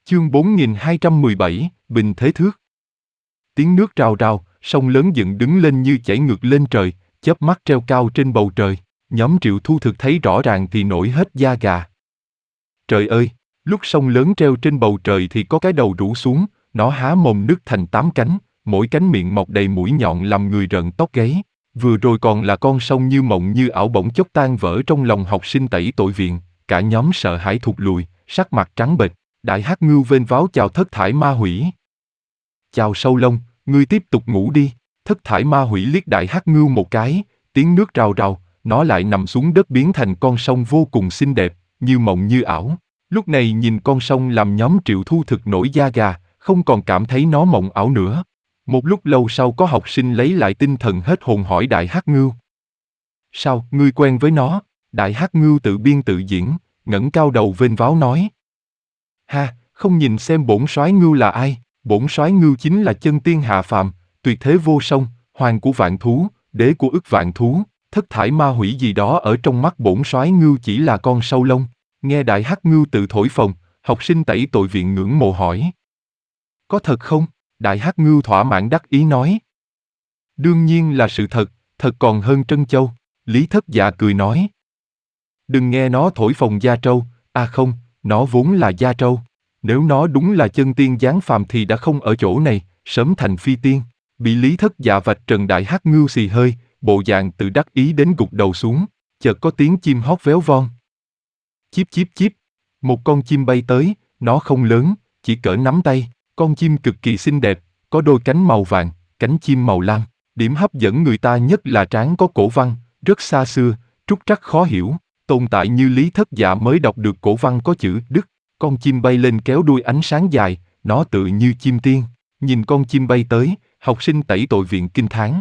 Chương 4217, Bình Thế Thước. Tiếng nước rào rào, sông lớn dựng đứng lên như chảy ngược lên trời, chớp mắt treo cao trên bầu trời. Nhóm Triệu Thu Thực thấy rõ ràng thì nổi hết da gà. Trời ơi, lúc sông lớn treo trên bầu trời thì có cái đầu rũ xuống, nó há mồm nứt thành 8 cánh, mỗi cánh miệng mọc đầy mũi nhọn làm người rợn tóc gáy. Vừa rồi còn là con sông như mộng như ảo bỗng chốc tan vỡ trong lòng học sinh tẩy tội viện, cả nhóm sợ hãi thụt lùi, sắc mặt trắng bệch. Đại Hắc Ngưu vênh váo chào Thất Thải Ma Hủy. Chào Sâu Lông, ngươi tiếp tục ngủ đi. Thất Thải Ma Hủy liếc Đại Hắc Ngưu một cái, tiếng nước rào rào, nó lại nằm xuống đất biến thành con sông vô cùng xinh đẹp, như mộng như ảo. Lúc này nhìn con sông làm nhóm Triệu Thu Thực nổi da gà, không còn cảm thấy nó mộng ảo nữa. Một lúc lâu sau có học sinh lấy lại tinh thần hết hồn hỏi Đại Hắc Ngưu. Sao, ngươi quen với nó? Đại Hắc Ngưu tự biên tự diễn, ngẩng cao đầu vênh váo nói. Ha, không nhìn xem bổn soái ngưu là ai? Bổn soái ngưu chính là chân tiên hạ phàm, tuyệt thế vô song, hoàng của vạn thú, đế của ức vạn thú. Thất Thải Ma Hủy gì đó ở trong mắt bổn soái ngưu chỉ là con sâu lông. Nghe Đại Hắc Ngưu tự thổi phồng, học sinh tẩy tội viện ngưỡng mộ hỏi. Có thật không? Đại Hắc Ngưu thỏa mãn đắc ý nói. Đương nhiên là sự thật, thật còn hơn trân châu. Lý Thất Dạ cười nói. Đừng nghe nó thổi phồng da trâu, à không, nó vốn là da trâu. Nếu nó đúng là chân tiên giáng phàm thì đã không ở chỗ này, sớm thành phi tiên. Bị Lý Thất Dạ vạch trần Đại Hắc Ngưu xì hơi, bộ dạng tự đắc ý đến gục đầu xuống. Chợt có tiếng chim hót véo von. Chíp chíp chíp, một con chim bay tới, nó không lớn, chỉ cỡ nắm tay. Con chim cực kỳ xinh đẹp, có đôi cánh màu vàng, cánh chim màu lam. Điểm hấp dẫn người ta nhất là trán có cổ văn, rất xa xưa, trúc trắc khó hiểu. Tồn tại như Lý Thất Dạ mới đọc được cổ văn có chữ Đức. Con chim bay lên kéo đuôi ánh sáng dài, nó tự như chim tiên. Nhìn con chim bay tới, học sinh tẩy tội viện kinh thán.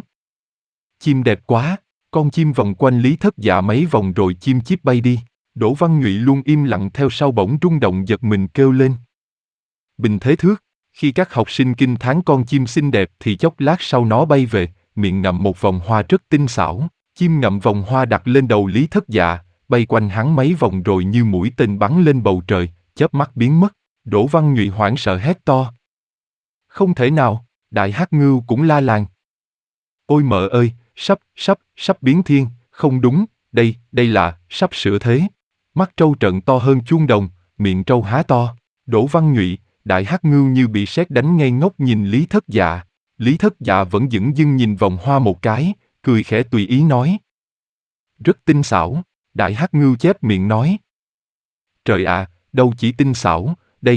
Chim đẹp quá, con chim vòng quanh Lý Thất Dạ mấy vòng rồi chim chíp bay đi. Đỗ Văn Nhụy luôn im lặng theo sau bỗng rung động giật mình kêu lên. Bình Thế Thước. Khi các học sinh kinh thán con chim xinh đẹp thì chốc lát sau nó bay về, miệng ngậm một vòng hoa rất tinh xảo. Chim ngậm vòng hoa đặt lên đầu Lý Thất Dạ, bay quanh hắn mấy vòng rồi như mũi tên bắn lên bầu trời, chớp mắt biến mất. Đỗ Văn Nhụy hoảng sợ hét to. Không thể nào, Đại Hắc Ngưu cũng la làng. Ôi mợ ơi, sắp biến thiên, không đúng, đây là, sắp sửa thế. Mắt trâu trợn to hơn chuông đồng, miệng trâu há to. Đỗ Văn Nhụy, Đại Hắc Ngưu như bị sét đánh ngây ngốc nhìn Lý Thất Dạ. Lý Thất Dạ vẫn dửng dưng nhìn vòng hoa một cái, cười khẽ tùy ý nói. Rất tinh xảo, Đại Hắc Ngưu chép miệng nói. Trời ạ, đâu chỉ tinh xảo,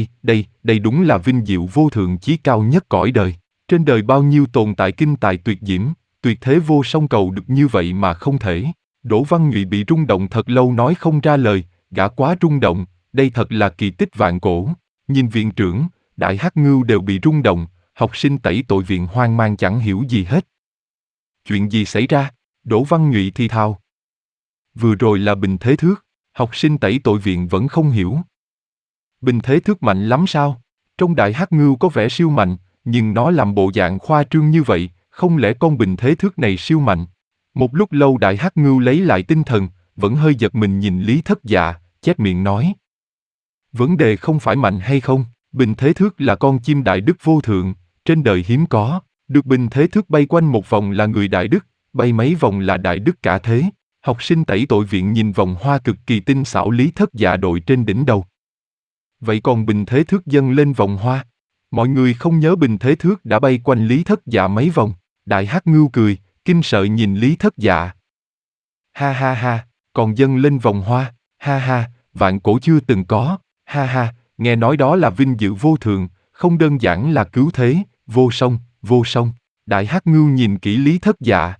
đây đúng là vinh diệu vô thượng chí cao nhất cõi đời. Trên đời bao nhiêu tồn tại kinh tài tuyệt diễm, tuyệt thế vô song cầu được như vậy mà không thể. Đỗ Văn Nhụy bị rung động thật lâu nói không ra lời, gã quá rung động, đây thật là kỳ tích vạn cổ. Nhìn viện trưởng, Đại Hắc Ngưu đều bị rung động, học sinh tẩy tội viện hoang mang chẳng hiểu gì hết. Chuyện gì xảy ra? Đỗ Văn Nhụy thì thào. Vừa rồi là Bình Thế Thước, học sinh tẩy tội viện vẫn không hiểu. Bình Thế Thước mạnh lắm sao? Trong Đại Hắc Ngưu có vẻ siêu mạnh, nhưng nó làm bộ dạng khoa trương như vậy, không lẽ con Bình Thế Thước này siêu mạnh? Một lúc lâu Đại Hắc Ngưu lấy lại tinh thần, vẫn hơi giật mình nhìn Lý Thất Dạ, chép miệng nói. Vấn đề không phải mạnh hay không, Bình Thế Thước là con chim đại đức vô thượng, trên đời hiếm có, được Bình Thế Thước bay quanh một vòng là người đại đức, bay mấy vòng là đại đức cả thế. Học sinh tẩy tội viện nhìn vòng hoa cực kỳ tinh xảo Lý Thất Dạ đội trên đỉnh đầu. Vậy còn Bình Thế Thước dâng lên vòng hoa, mọi người không nhớ Bình Thế Thước đã bay quanh Lý Thất Dạ mấy vòng. Đại Hắc Ngưu cười, kinh sợ nhìn Lý Thất Dạ. Ha ha ha, còn dâng lên vòng hoa, ha ha, vạn cổ chưa từng có, ha ha, nghe nói đó là vinh dự vô thượng, không đơn giản là cứu thế, vô song. Đại Hắc Ngưu nhìn kỹ Lý Thất Dạ.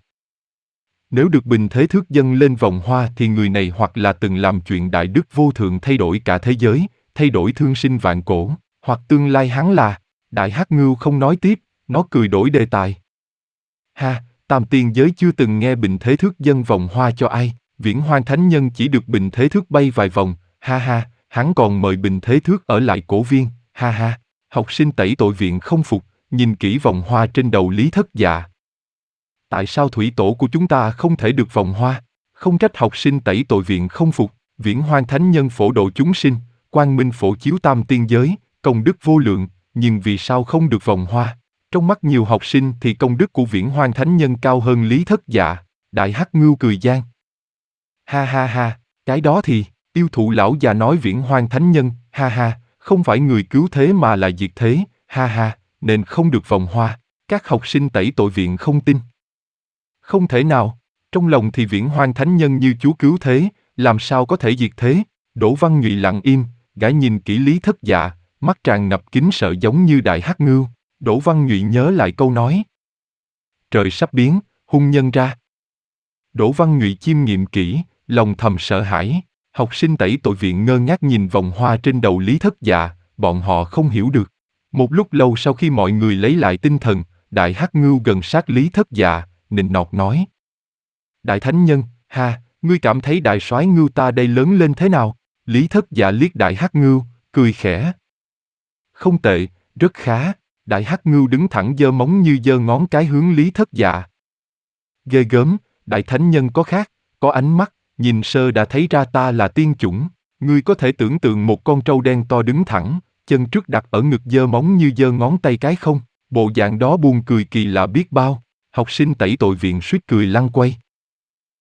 Nếu được Bình Thế Thước dâng lên vòng hoa thì người này hoặc là từng làm chuyện đại đức vô thượng thay đổi cả thế giới, thay đổi thương sinh vạn cổ, hoặc tương lai hắn là. Đại Hắc Ngưu không nói tiếp, nó cười đổi đề tài. Ha, tam tiên giới chưa từng nghe Bình Thế Thước dâng vòng hoa cho ai, Viễn Hoang Thánh Nhân chỉ được Bình Thế Thước bay vài vòng, ha ha, hắn còn mời Bình Thế Thước ở lại cổ viên, ha ha. Học sinh tẩy tội viện không phục, nhìn kỹ vòng hoa trên đầu Lý Thất Dạ. Tại sao thủy tổ của chúng ta không thể được vòng hoa? Không trách học sinh tẩy tội viện không phục, Viễn Hoang Thánh Nhân phổ độ chúng sinh, quang minh phổ chiếu tam tiên giới, công đức vô lượng, nhưng vì sao không được vòng hoa? Trong mắt nhiều học sinh thì công đức của Viễn Hoang Thánh Nhân cao hơn Lý Thất Dạ. Đại Hắc Ngưu cười gian. Ha ha ha, cái đó thì, yêu thụ lão già nói Viễn Hoang Thánh Nhân, ha ha, không phải người cứu thế mà là diệt thế, ha ha, nên không được vòng hoa. Các học sinh tẩy tội viện không tin. Không thể nào, trong lòng thì Viễn Hoang Thánh Nhân như Chúa cứu thế, làm sao có thể diệt thế? Đỗ Văn Nhụy lặng im, gã nhìn kỹ Lý Thất Dạ, mắt tràn ngập kính sợ giống như Đại Hắc Ngưu. Đỗ Văn Nhụy nhớ lại câu nói. Trời sắp biến, hung nhân ra. Đỗ Văn Nhụy chiêm nghiệm kỹ, lòng thầm sợ hãi. Học sinh tẩy tội viện ngơ ngác nhìn vòng hoa trên đầu Lý Thất Dạ, bọn họ không hiểu được. Một lúc lâu sau khi mọi người lấy lại tinh thần, Đại Hắc Ngưu gần sát Lý Thất Dạ, nịnh nọt nói. Đại Thánh Nhân, ha, ngươi cảm thấy đại soái Ngưu ta đây lớn lên thế nào? Lý Thất Dạ liếc Đại Hắc Ngưu, cười khẽ. Không tệ, rất khá. Đại Hắc Ngưu đứng thẳng giơ móng như giơ ngón cái hướng Lý Thất Dạ. Ghê gớm, Đại Thánh Nhân có khác, có ánh mắt, nhìn sơ đã thấy ra ta là tiên chủng. Ngươi có thể tưởng tượng một con trâu đen to đứng thẳng, chân trước đặt ở ngực giơ móng như giơ ngón tay cái không? Bộ dạng đó buồn cười kỳ lạ biết bao. Học sinh tẩy tội viện suýt cười lăn quay.